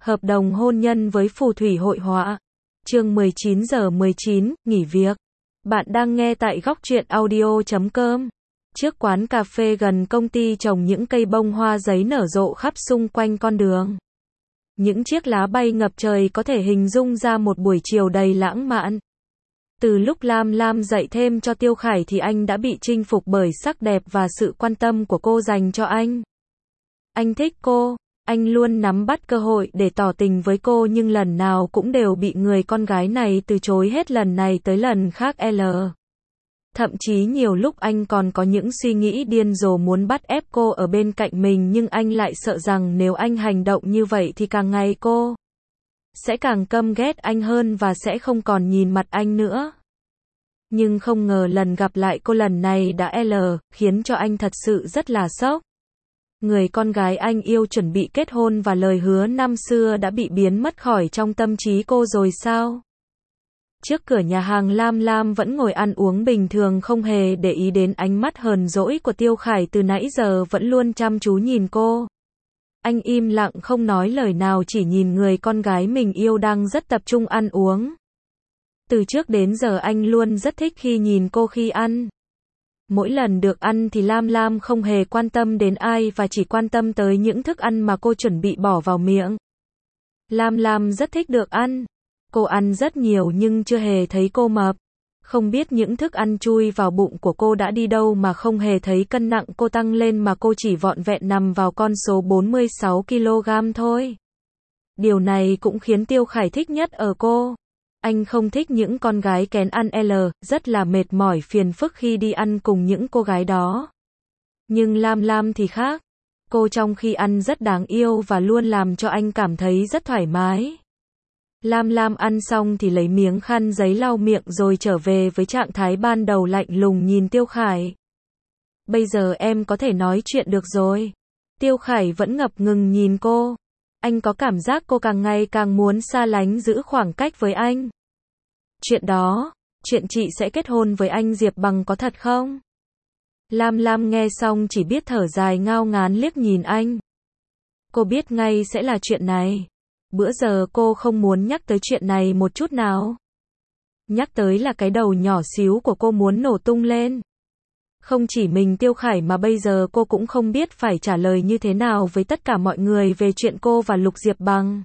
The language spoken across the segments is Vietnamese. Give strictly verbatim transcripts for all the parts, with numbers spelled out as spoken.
Hợp đồng hôn nhân với phù thủy hội họa. Chương mười chín giờ mười chín, nghỉ việc. Bạn đang nghe tại góc truyện audio chấm com. Trước quán cà phê gần công ty trồng những cây bông hoa giấy nở rộ khắp xung quanh con đường. Những chiếc lá bay ngập trời có thể hình dung ra một buổi chiều đầy lãng mạn. Từ lúc Lam Lam dạy thêm cho Tiêu Khải thì anh đã bị chinh phục bởi sắc đẹp và sự quan tâm của cô dành cho anh. Anh thích cô. Anh luôn nắm bắt cơ hội để tỏ tình với cô nhưng lần nào cũng đều bị người con gái này từ chối hết lần này tới lần khác L. Thậm chí nhiều lúc anh còn có những suy nghĩ điên rồ muốn bắt ép cô ở bên cạnh mình nhưng anh lại sợ rằng nếu anh hành động như vậy thì càng ngày cô sẽ càng căm ghét anh hơn và sẽ không còn nhìn mặt anh nữa. Nhưng không ngờ lần gặp lại cô lần này đã L, khiến cho anh thật sự rất là sốc. Người con gái anh yêu chuẩn bị kết hôn và lời hứa năm xưa đã bị biến mất khỏi trong tâm trí cô rồi sao? Trước cửa nhà hàng Lam Lam vẫn ngồi ăn uống bình thường không hề để ý đến ánh mắt hờn dỗi của Tiêu Khải từ nãy giờ vẫn luôn chăm chú nhìn cô. Anh im lặng không nói lời nào chỉ nhìn người con gái mình yêu đang rất tập trung ăn uống. Từ trước đến giờ anh luôn rất thích khi nhìn cô khi ăn. Mỗi lần được ăn thì Lam Lam không hề quan tâm đến ai và chỉ quan tâm tới những thức ăn mà cô chuẩn bị bỏ vào miệng. Lam Lam rất thích được ăn. Cô ăn rất nhiều nhưng chưa hề thấy cô mập. Không biết những thức ăn chui vào bụng của cô đã đi đâu mà không hề thấy cân nặng cô tăng lên mà cô chỉ vọn vẹn nằm vào con số bốn mươi sáu ki lô gam thôi. Điều này cũng khiến Tiêu Khải thích nhất ở cô. Anh không thích những con gái kén ăn L, rất là mệt mỏi phiền phức khi đi ăn cùng những cô gái đó. Nhưng Lam Lam thì khác. Cô trong khi ăn rất đáng yêu và luôn làm cho anh cảm thấy rất thoải mái. Lam Lam ăn xong thì lấy miếng khăn giấy lau miệng rồi trở về với trạng thái ban đầu lạnh lùng nhìn Tiêu Khải. Bây giờ em có thể nói chuyện được rồi. Tiêu Khải vẫn ngập ngừng nhìn cô. Anh có cảm giác cô càng ngày càng muốn xa lánh giữ khoảng cách với anh. Chuyện đó, chuyện chị sẽ kết hôn với anh Diệp Bằng có thật không? Lam Lam nghe xong chỉ biết thở dài ngao ngán liếc nhìn anh. Cô biết ngay sẽ là chuyện này. Bữa giờ cô không muốn nhắc tới chuyện này một chút nào. Nhắc tới là cái đầu nhỏ xíu của cô muốn nổ tung lên. Không chỉ mình Tiêu Khải mà bây giờ cô cũng không biết phải trả lời như thế nào với tất cả mọi người về chuyện cô và Lục Diệp Bằng.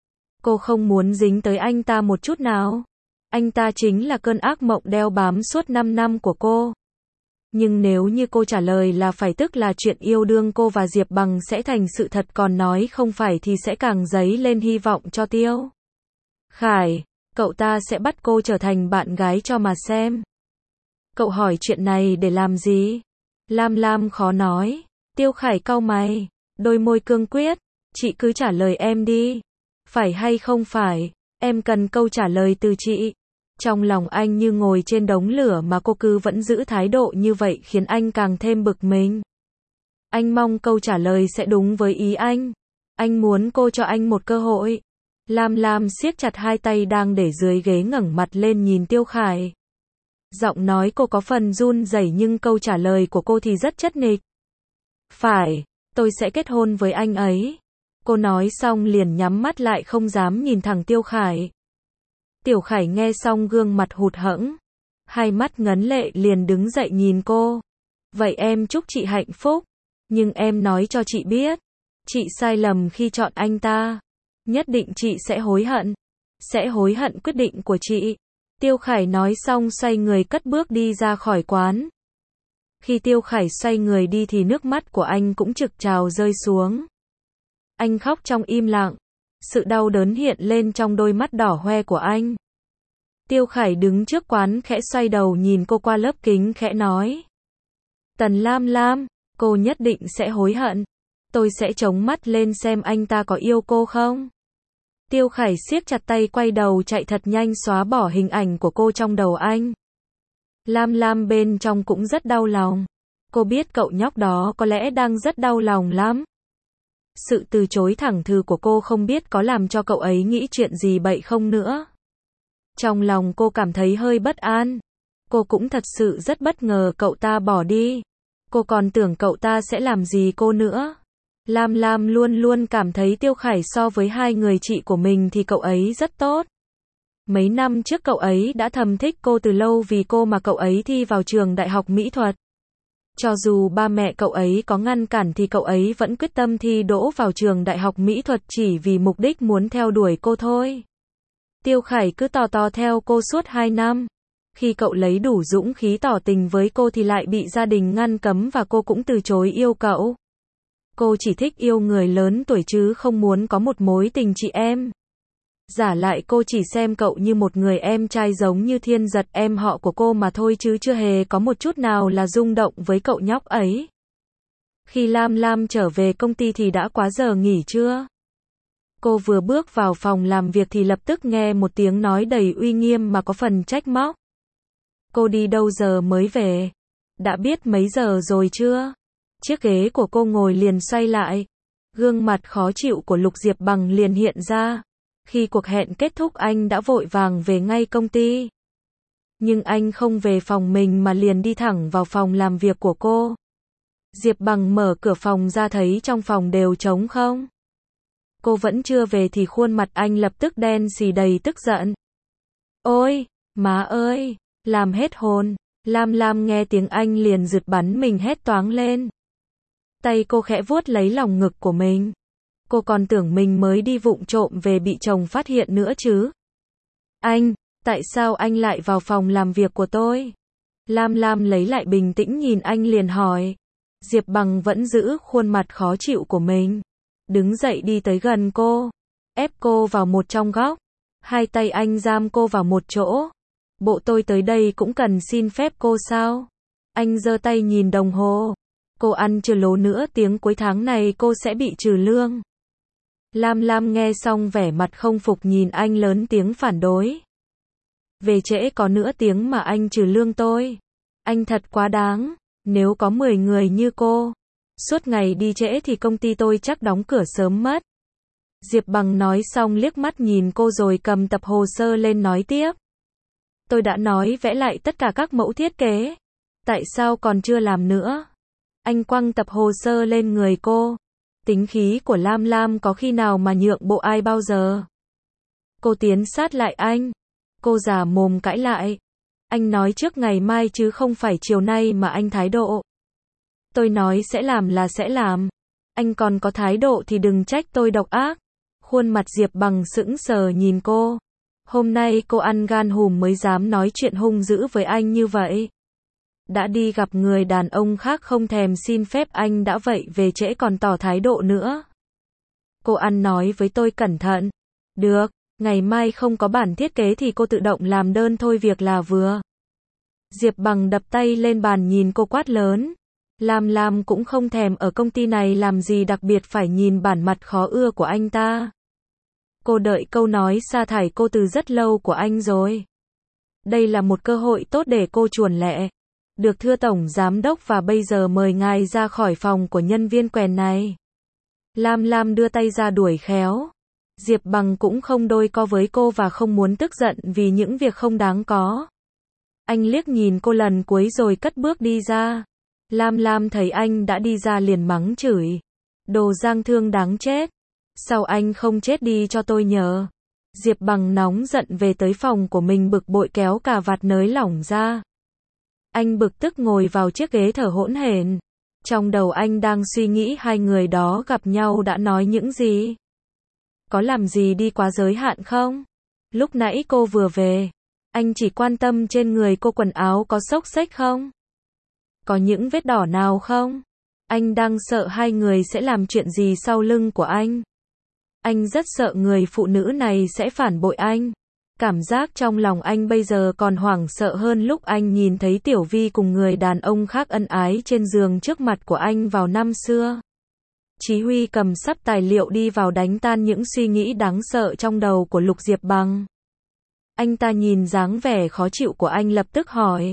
Cô không muốn dính tới anh ta một chút nào. Anh ta chính là cơn ác mộng đeo bám suốt năm năm của cô. Nhưng nếu như cô trả lời là phải tức là chuyện yêu đương cô và Diệp Bằng sẽ thành sự thật còn nói không phải thì sẽ càng dấy lên hy vọng cho Tiêu Khải. Cậu ta sẽ bắt cô trở thành bạn gái cho mà xem. Cậu hỏi chuyện này để làm gì? Lam Lam khó nói. Tiêu Khải cau mày, đôi môi cương quyết. Chị cứ trả lời em đi. Phải hay không phải? Em cần câu trả lời từ chị. Trong lòng anh như ngồi trên đống lửa mà cô cứ vẫn giữ thái độ như vậy khiến anh càng thêm bực mình. Anh mong câu trả lời sẽ đúng với ý anh. Anh muốn cô cho anh một cơ hội. Lam Lam siết chặt hai tay đang để dưới ghế ngẩng mặt lên nhìn Tiêu Khải. Giọng nói cô có phần run rẩy nhưng câu trả lời của cô thì rất chất nịch. Phải, tôi sẽ kết hôn với anh ấy. Cô nói xong liền nhắm mắt lại không dám nhìn thẳng Tiêu Khải. Tiểu Khải nghe xong gương mặt hụt hẫng. Hai mắt ngấn lệ liền đứng dậy nhìn cô. Vậy em chúc chị hạnh phúc. Nhưng em nói cho chị biết. Chị sai lầm khi chọn anh ta. Nhất định chị sẽ hối hận. Sẽ hối hận quyết định của chị. Tiêu Khải nói xong xoay người cất bước đi ra khỏi quán. Khi Tiêu Khải xoay người đi thì nước mắt của anh cũng trực trào rơi xuống. Anh khóc trong im lặng. Sự đau đớn hiện lên trong đôi mắt đỏ hoe của anh. Tiêu Khải đứng trước quán khẽ xoay đầu nhìn cô qua lớp kính khẽ nói. Tần Lam Lam, cô nhất định sẽ hối hận. Tôi sẽ chống mắt lên xem anh ta có yêu cô không. Tiêu Khải siết chặt tay quay đầu chạy thật nhanh xóa bỏ hình ảnh của cô trong đầu anh. Lam Lam bên trong cũng rất đau lòng. Cô biết cậu nhóc đó có lẽ đang rất đau lòng lắm. Sự từ chối thẳng thừng của cô không biết có làm cho cậu ấy nghĩ chuyện gì bậy không nữa. Trong lòng cô cảm thấy hơi bất an. Cô cũng thật sự rất bất ngờ cậu ta bỏ đi. Cô còn tưởng cậu ta sẽ làm gì cô nữa. Lam Lam luôn luôn cảm thấy Tiêu Khải so với hai người chị của mình thì cậu ấy rất tốt. Mấy năm trước cậu ấy đã thầm thích cô từ lâu vì cô mà cậu ấy thi vào trường đại học mỹ thuật. Cho dù ba mẹ cậu ấy có ngăn cản thì cậu ấy vẫn quyết tâm thi đỗ vào trường đại học mỹ thuật chỉ vì mục đích muốn theo đuổi cô thôi. Tiêu Khải cứ tò tò theo cô suốt hai năm. Khi cậu lấy đủ dũng khí tỏ tình với cô thì lại bị gia đình ngăn cấm và cô cũng từ chối yêu cậu. Cô chỉ thích yêu người lớn tuổi chứ không muốn có một mối tình chị em. Giả lại cô chỉ xem cậu như một người em trai giống như Thiên Giật em họ của cô mà thôi chứ chưa hề có một chút nào là rung động với cậu nhóc ấy. Khi Lam Lam trở về công ty thì đã quá giờ nghỉ trưa. Cô vừa bước vào phòng làm việc thì lập tức nghe một tiếng nói đầy uy nghiêm mà có phần trách móc. Cô đi đâu giờ mới về? Đã biết mấy giờ rồi chưa? Chiếc ghế của cô ngồi liền xoay lại. Gương mặt khó chịu của Lục Diệp Bằng liền hiện ra. Khi cuộc hẹn kết thúc anh đã vội vàng về ngay công ty. Nhưng anh không về phòng mình mà liền đi thẳng vào phòng làm việc của cô. Diệp Bằng mở cửa phòng ra thấy trong phòng đều trống không. Cô vẫn chưa về thì khuôn mặt anh lập tức đen xì đầy tức giận. Ôi, má ơi, làm hết hồn. Lam Lam nghe tiếng anh liền giật bắn mình hét toáng lên. Tay cô khẽ vuốt lấy lòng ngực của mình. Cô còn tưởng mình mới đi vụng trộm về bị chồng phát hiện nữa chứ. Anh, tại sao anh lại vào phòng làm việc của tôi? Lam Lam lấy lại bình tĩnh nhìn anh liền hỏi. Diệp Bằng vẫn giữ khuôn mặt khó chịu của mình. Đứng dậy đi tới gần cô. Ép cô vào một trong góc. Hai tay anh giam cô vào một chỗ. Bộ tôi tới đây cũng cần xin phép cô sao? Anh giơ tay nhìn đồng hồ. Cô ăn chưa lố nữa tiếng cuối tháng này cô sẽ bị trừ lương. Lam Lam nghe xong vẻ mặt không phục nhìn anh lớn tiếng phản đối. Về trễ có nửa tiếng mà anh trừ lương tôi. Anh thật quá đáng. Nếu có mười người như cô, suốt ngày đi trễ thì công ty tôi chắc đóng cửa sớm mất. Diệp Bằng nói xong liếc mắt nhìn cô rồi cầm tập hồ sơ lên nói tiếp. Tôi đã nói vẽ lại tất cả các mẫu thiết kế. Tại sao còn chưa làm nữa? Anh quăng tập hồ sơ lên người cô. Tính khí của Lam Lam có khi nào mà nhượng bộ ai bao giờ. Cô tiến sát lại anh. Cô già mồm cãi lại. Anh nói trước ngày mai chứ không phải chiều nay mà anh thái độ. Tôi nói sẽ làm là sẽ làm. Anh còn có thái độ thì đừng trách tôi độc ác. Khuôn mặt Diệp Bằng sững sờ nhìn cô. Hôm nay cô ăn gan hùm mới dám nói chuyện hung dữ với anh như vậy. Đã đi gặp người đàn ông khác không thèm xin phép anh đã vậy về trễ còn tỏ thái độ nữa. Cô ăn nói với tôi cẩn thận. Được, ngày mai không có bản thiết kế thì cô tự động làm đơn thôi việc là vừa. Diệp Bằng đập tay lên bàn nhìn cô quát lớn. Lam Lam cũng không thèm ở công ty này làm gì đặc biệt phải nhìn bản mặt khó ưa của anh ta. Cô đợi câu nói sa thải cô từ rất lâu của anh rồi. Đây là một cơ hội tốt để cô chuồn lẹ. Được thưa Tổng Giám Đốc và bây giờ mời ngài ra khỏi phòng của nhân viên quèn này. Lam Lam đưa tay ra đuổi khéo. Diệp Bằng cũng không đôi co với cô và không muốn tức giận vì những việc không đáng có. Anh liếc nhìn cô lần cuối rồi cất bước đi ra. Lam Lam thấy anh đã đi ra liền mắng chửi. Đồ giang thương đáng chết. Sao anh không chết đi cho tôi nhờ? Diệp Bằng nóng giận về tới phòng của mình bực bội kéo cà vạt nới lỏng ra. Anh bực tức ngồi vào chiếc ghế thở hỗn hển. Trong đầu anh đang suy nghĩ hai người đó gặp nhau đã nói những gì. Có làm gì đi quá giới hạn không? Lúc nãy cô vừa về. Anh chỉ quan tâm trên người cô quần áo có xốc xếch không? Có những vết đỏ nào không? Anh đang sợ hai người sẽ làm chuyện gì sau lưng của anh. Anh rất sợ người phụ nữ này sẽ phản bội anh. Cảm giác trong lòng anh bây giờ còn hoảng sợ hơn lúc anh nhìn thấy Tiểu Vi cùng người đàn ông khác ân ái trên giường trước mặt của anh vào năm xưa. Chí Huy cầm sắp tài liệu đi vào đánh tan những suy nghĩ đáng sợ trong đầu của Lục Diệp Bằng. Anh ta nhìn dáng vẻ khó chịu của anh lập tức hỏi.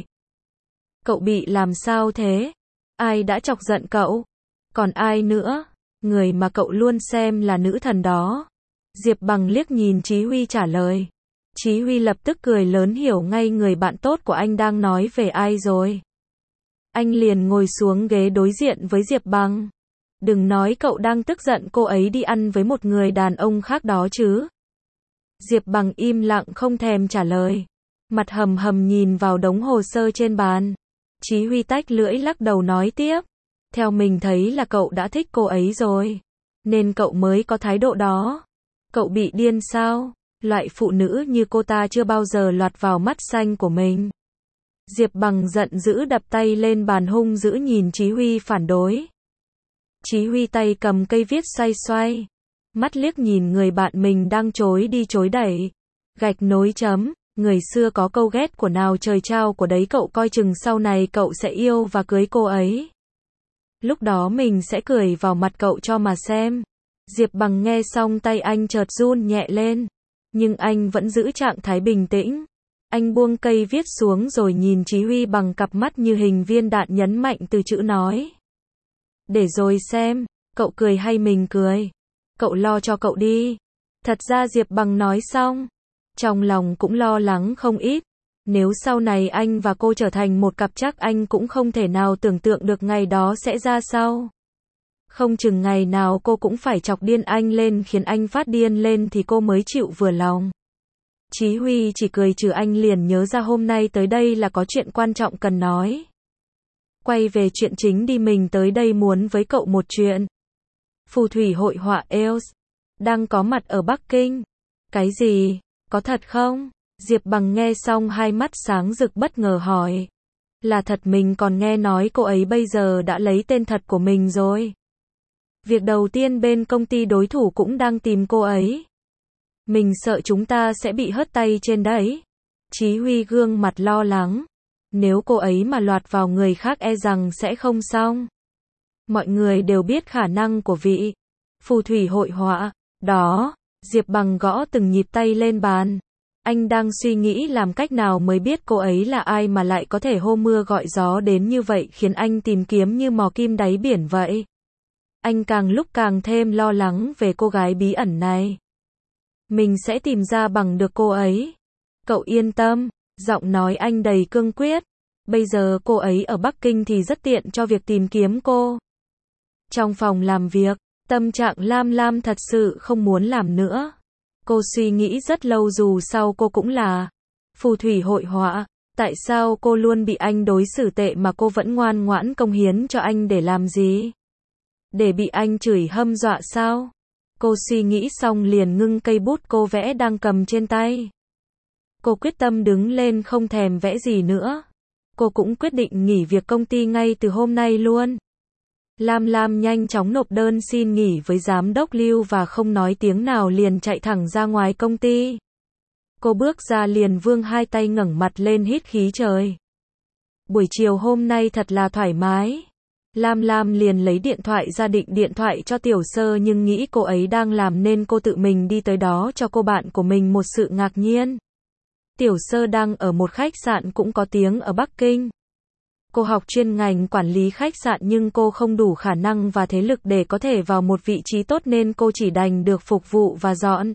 Cậu bị làm sao thế? Ai đã chọc giận cậu? Còn ai nữa? Người mà cậu luôn xem là nữ thần đó. Diệp Bằng liếc nhìn Chí Huy trả lời. Chí Huy lập tức cười lớn hiểu ngay người bạn tốt của anh đang nói về ai rồi. Anh liền ngồi xuống ghế đối diện với Diệp Bằng. Đừng nói cậu đang tức giận cô ấy đi ăn với một người đàn ông khác đó chứ. Diệp Bằng im lặng không thèm trả lời. Mặt hầm hầm nhìn vào đống hồ sơ trên bàn. Chí Huy tách lưỡi lắc đầu nói tiếp. Theo mình thấy là cậu đã thích cô ấy rồi. Nên cậu mới có thái độ đó. Cậu bị điên sao? Loại phụ nữ như cô ta chưa bao giờ lọt vào mắt xanh của mình. Diệp Bằng giận dữ đập tay lên bàn hung dữ nhìn Chí Huy phản đối. Chí Huy tay cầm cây viết xoay xoay. Mắt liếc nhìn người bạn mình đang chối đi chối đẩy. Gạch nối chấm. Người xưa có câu ghét của nào trời trao của đấy, cậu coi chừng sau này cậu sẽ yêu và cưới cô ấy. Lúc đó mình sẽ cười vào mặt cậu cho mà xem. Diệp Bằng nghe xong tay anh chợt run nhẹ lên. Nhưng anh vẫn giữ trạng thái bình tĩnh. Anh buông cây viết xuống rồi nhìn Chí Huy bằng cặp mắt như hình viên đạn, nhấn mạnh từ chữ nói. Để rồi xem, cậu cười hay mình cười? Cậu lo cho cậu đi. Thật ra Diệp Bằng nói xong, trong lòng cũng lo lắng không ít. Nếu sau này anh và cô trở thành một cặp chắc anh cũng không thể nào tưởng tượng được ngày đó sẽ ra sao. Không chừng ngày nào cô cũng phải chọc điên anh lên khiến anh phát điên lên thì cô mới chịu vừa lòng. Chí Huy chỉ cười trừ, anh liền nhớ ra hôm nay tới đây là có chuyện quan trọng cần nói. Quay về chuyện chính đi, mình tới đây muốn với cậu một chuyện. Phù thủy hội họa e lờ ét đang có mặt ở Bắc Kinh. Cái gì? Có thật không? Diệp Bằng nghe xong hai mắt sáng rực bất ngờ hỏi. Là thật, mình còn nghe nói cô ấy bây giờ đã lấy tên thật của mình rồi. Việc đầu tiên bên công ty đối thủ cũng đang tìm cô ấy. Mình sợ chúng ta sẽ bị hất tay trên đấy. Chí Huy gương mặt lo lắng. Nếu cô ấy mà lọt vào người khác e rằng sẽ không xong. Mọi người đều biết khả năng của vị phù thủy hội họa đó. Diệp Bằng gõ từng nhịp tay lên bàn. Anh đang suy nghĩ làm cách nào mới biết cô ấy là ai mà lại có thể hô mưa gọi gió đến như vậy, khiến anh tìm kiếm như mò kim đáy biển vậy. Anh càng lúc càng thêm lo lắng về cô gái bí ẩn này. Mình sẽ tìm ra bằng được cô ấy. Cậu yên tâm. Giọng nói anh đầy cương quyết. Bây giờ cô ấy ở Bắc Kinh thì rất tiện cho việc tìm kiếm cô. Trong phòng làm việc, tâm trạng Lam Lam thật sự không muốn làm nữa. Cô suy nghĩ rất lâu, dù sao cô cũng là phù thủy hội họa. Tại sao cô luôn bị anh đối xử tệ mà cô vẫn ngoan ngoãn cống hiến cho anh để làm gì? Để bị anh chửi hâm dọa sao? Cô suy nghĩ xong liền ngưng cây bút cô vẽ đang cầm trên tay. Cô quyết tâm đứng lên không thèm vẽ gì nữa. Cô cũng quyết định nghỉ việc công ty ngay từ hôm nay luôn. Lam Lam nhanh chóng nộp đơn xin nghỉ với giám đốc Lưu và không nói tiếng nào liền chạy thẳng ra ngoài công ty. Cô bước ra liền vươn hai tay ngẩng mặt lên hít khí trời. Buổi chiều hôm nay thật là thoải mái. Lam Lam liền lấy điện thoại ra định điện thoại cho Tiểu Sơ, nhưng nghĩ cô ấy đang làm nên cô tự mình đi tới đó cho cô bạn của mình một sự ngạc nhiên. Tiểu Sơ đang ở một khách sạn cũng có tiếng ở Bắc Kinh. Cô học chuyên ngành quản lý khách sạn nhưng cô không đủ khả năng và thế lực để có thể vào một vị trí tốt nên cô chỉ đành được phục vụ và dọn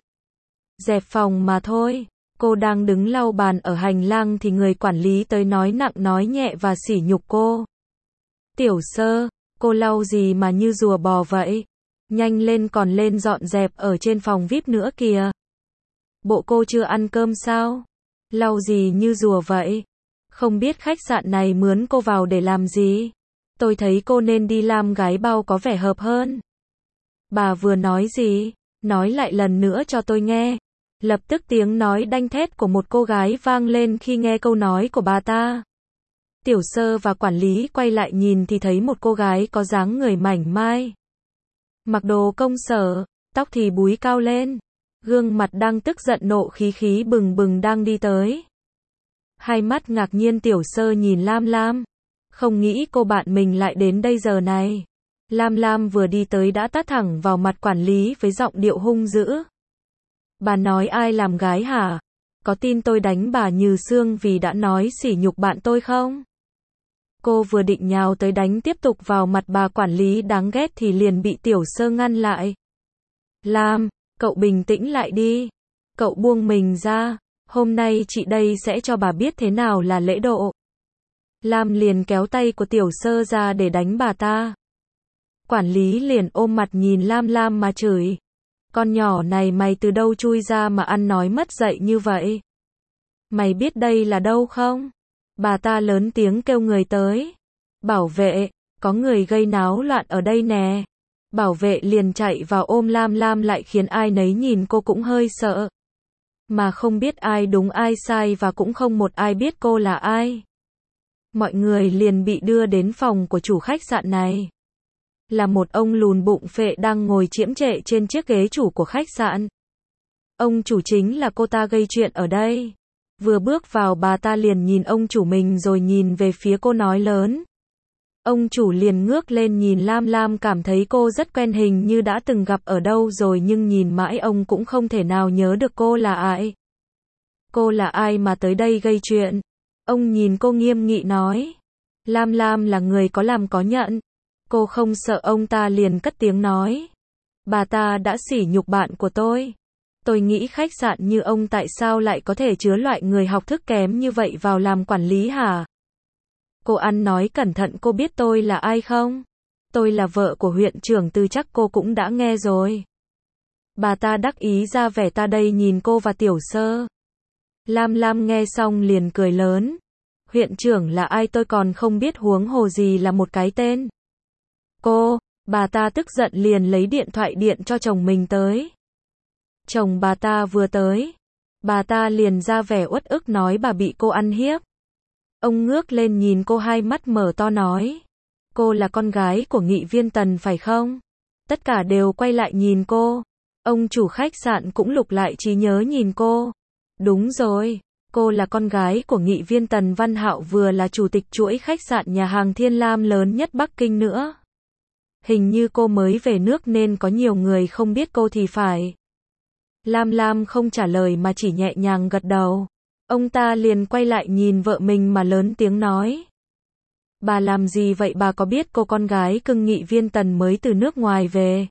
dẹp phòng mà thôi. Cô đang đứng lau bàn ở hành lang thì người quản lý tới nói nặng nói nhẹ và sỉ nhục cô. Tiểu Sơ, cô lau gì mà như rùa bò vậy? Nhanh lên, còn lên dọn dẹp ở trên phòng vi ai pi nữa kìa. Bộ cô chưa ăn cơm sao? Lau gì như rùa vậy? Không biết khách sạn này mướn cô vào để làm gì? Tôi thấy cô nên đi làm gái bao có vẻ hợp hơn. Bà vừa nói gì? Nói lại lần nữa cho tôi nghe. Lập tức tiếng nói đanh thét của một cô gái vang lên khi nghe câu nói của bà ta. Tiểu Sơ và quản lý quay lại nhìn thì thấy một cô gái có dáng người mảnh mai. Mặc đồ công sở, tóc thì búi cao lên. Gương mặt đang tức giận, nộ khí khí bừng bừng đang đi tới. Hai mắt ngạc nhiên Tiểu Sơ nhìn Lam Lam. Không nghĩ cô bạn mình lại đến đây giờ này. Lam Lam vừa đi tới đã tát thẳng vào mặt quản lý với giọng điệu hung dữ. Bà nói ai làm gái hả? Có tin tôi đánh bà như xương vì đã nói sỉ nhục bạn tôi không? Cô vừa định nhào tới đánh tiếp tục vào mặt bà quản lý đáng ghét thì liền bị Tiểu Sơ ngăn lại. Lam, cậu bình tĩnh lại đi. Cậu buông mình ra. Hôm nay chị đây sẽ cho bà biết thế nào là lễ độ. Lam liền kéo tay của Tiểu Sơ ra để đánh bà ta. Quản lý liền ôm mặt nhìn Lam Lam mà chửi. Con nhỏ này mày từ đâu chui ra mà ăn nói mất dạy như vậy? Mày biết đây là đâu không? Bà ta lớn tiếng kêu người tới. Bảo vệ, có người gây náo loạn ở đây nè. Bảo vệ liền chạy vào ôm Lam Lam lại khiến ai nấy nhìn cô cũng hơi sợ. Mà không biết ai đúng ai sai và cũng không một ai biết cô là ai. Mọi người liền bị đưa đến phòng của chủ khách sạn này. Là một ông lùn bụng phệ đang ngồi chiếm trệ trên chiếc ghế chủ của khách sạn. Ông chủ chính là cô ta gây chuyện ở đây. Vừa bước vào bà ta liền nhìn ông chủ mình rồi nhìn về phía cô nói lớn. Ông chủ liền ngước lên nhìn Lam Lam cảm thấy cô rất quen hình như đã từng gặp ở đâu rồi nhưng nhìn mãi ông cũng không thể nào nhớ được cô là ai. Cô là ai mà tới đây gây chuyện? Ông nhìn cô nghiêm nghị nói. Lam Lam là người có làm có nhận. Cô không sợ ông ta liền cất tiếng nói. Bà ta đã sỉ nhục bạn của tôi. Tôi nghĩ khách sạn như ông tại sao lại có thể chứa loại người học thức kém như vậy vào làm quản lý hả? Cô ăn nói cẩn thận cô biết tôi là ai không? Tôi là vợ của huyện trưởng Từ chắc cô cũng đã nghe rồi. Bà ta đắc ý ra vẻ ta đây nhìn cô và Tiểu Sơ. Lam Lam nghe xong liền cười lớn. Huyện trưởng là ai tôi còn không biết huống hồ gì là một cái tên. Cô, bà ta tức giận liền lấy điện thoại điện cho chồng mình tới. Chồng bà ta vừa tới. Bà ta liền ra vẻ uất ức nói bà bị cô ăn hiếp. Ông ngước lên nhìn cô hai mắt mở to nói. Cô là con gái của nghị viên Tần phải không? Tất cả đều quay lại nhìn cô. Ông chủ khách sạn cũng lục lại trí nhớ nhìn cô. Đúng rồi, cô là con gái của nghị viên Tần Văn Hạo vừa là chủ tịch chuỗi khách sạn nhà hàng Thiên Lam lớn nhất Bắc Kinh nữa. Hình như cô mới về nước nên có nhiều người không biết cô thì phải. Lam Lam không trả lời mà chỉ nhẹ nhàng gật đầu. Ông ta liền quay lại nhìn vợ mình mà lớn tiếng nói. Bà làm gì vậy bà có biết cô con gái cưng nghị viên Tần mới từ nước ngoài về?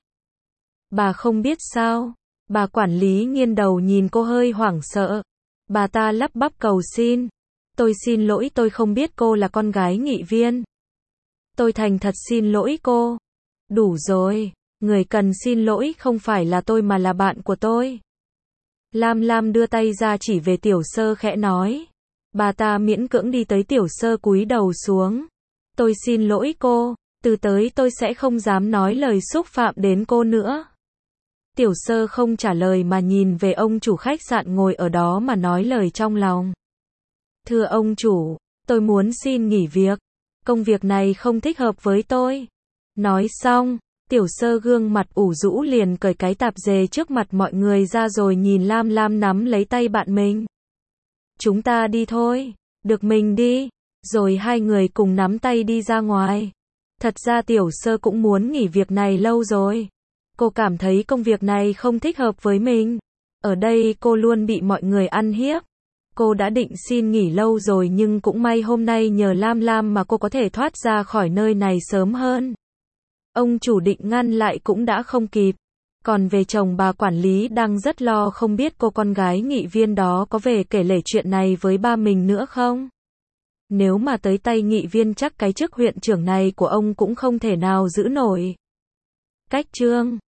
Bà không biết sao? Bà quản lý nghiêng đầu nhìn cô hơi hoảng sợ. Bà ta lắp bắp cầu xin. Tôi xin lỗi tôi không biết cô là con gái nghị viên. Tôi thành thật xin lỗi cô. Đủ rồi, người cần xin lỗi không phải là tôi mà là bạn của tôi. Lam Lam đưa tay ra chỉ về Tiểu Sơ khẽ nói. Bà ta miễn cưỡng đi tới Tiểu Sơ cúi đầu xuống. Tôi xin lỗi cô, từ tới tôi sẽ không dám nói lời xúc phạm đến cô nữa. Tiểu Sơ không trả lời mà nhìn về ông chủ khách sạn ngồi ở đó mà nói lời trong lòng. Thưa ông chủ, tôi muốn xin nghỉ việc. Công việc này không thích hợp với tôi. Nói xong, Tiểu Sơ gương mặt ủ rũ liền cởi cái tạp dề trước mặt mọi người ra rồi nhìn Lam Lam nắm lấy tay bạn mình. Chúng ta đi thôi, được mình đi. Rồi hai người cùng nắm tay đi ra ngoài. Thật ra Tiểu Sơ cũng muốn nghỉ việc này lâu rồi. Cô cảm thấy công việc này không thích hợp với mình. Ở đây cô luôn bị mọi người ăn hiếp. Cô đã định xin nghỉ lâu rồi nhưng cũng may hôm nay nhờ Lam Lam mà cô có thể thoát ra khỏi nơi này sớm hơn. Ông chủ định ngăn lại cũng đã không kịp. Còn về chồng bà quản lý đang rất lo không biết cô con gái nghị viên đó có về kể lể chuyện này với ba mình nữa không? Nếu mà tới tay nghị viên chắc cái chức huyện trưởng này của ông cũng không thể nào giữ nổi. Cách chương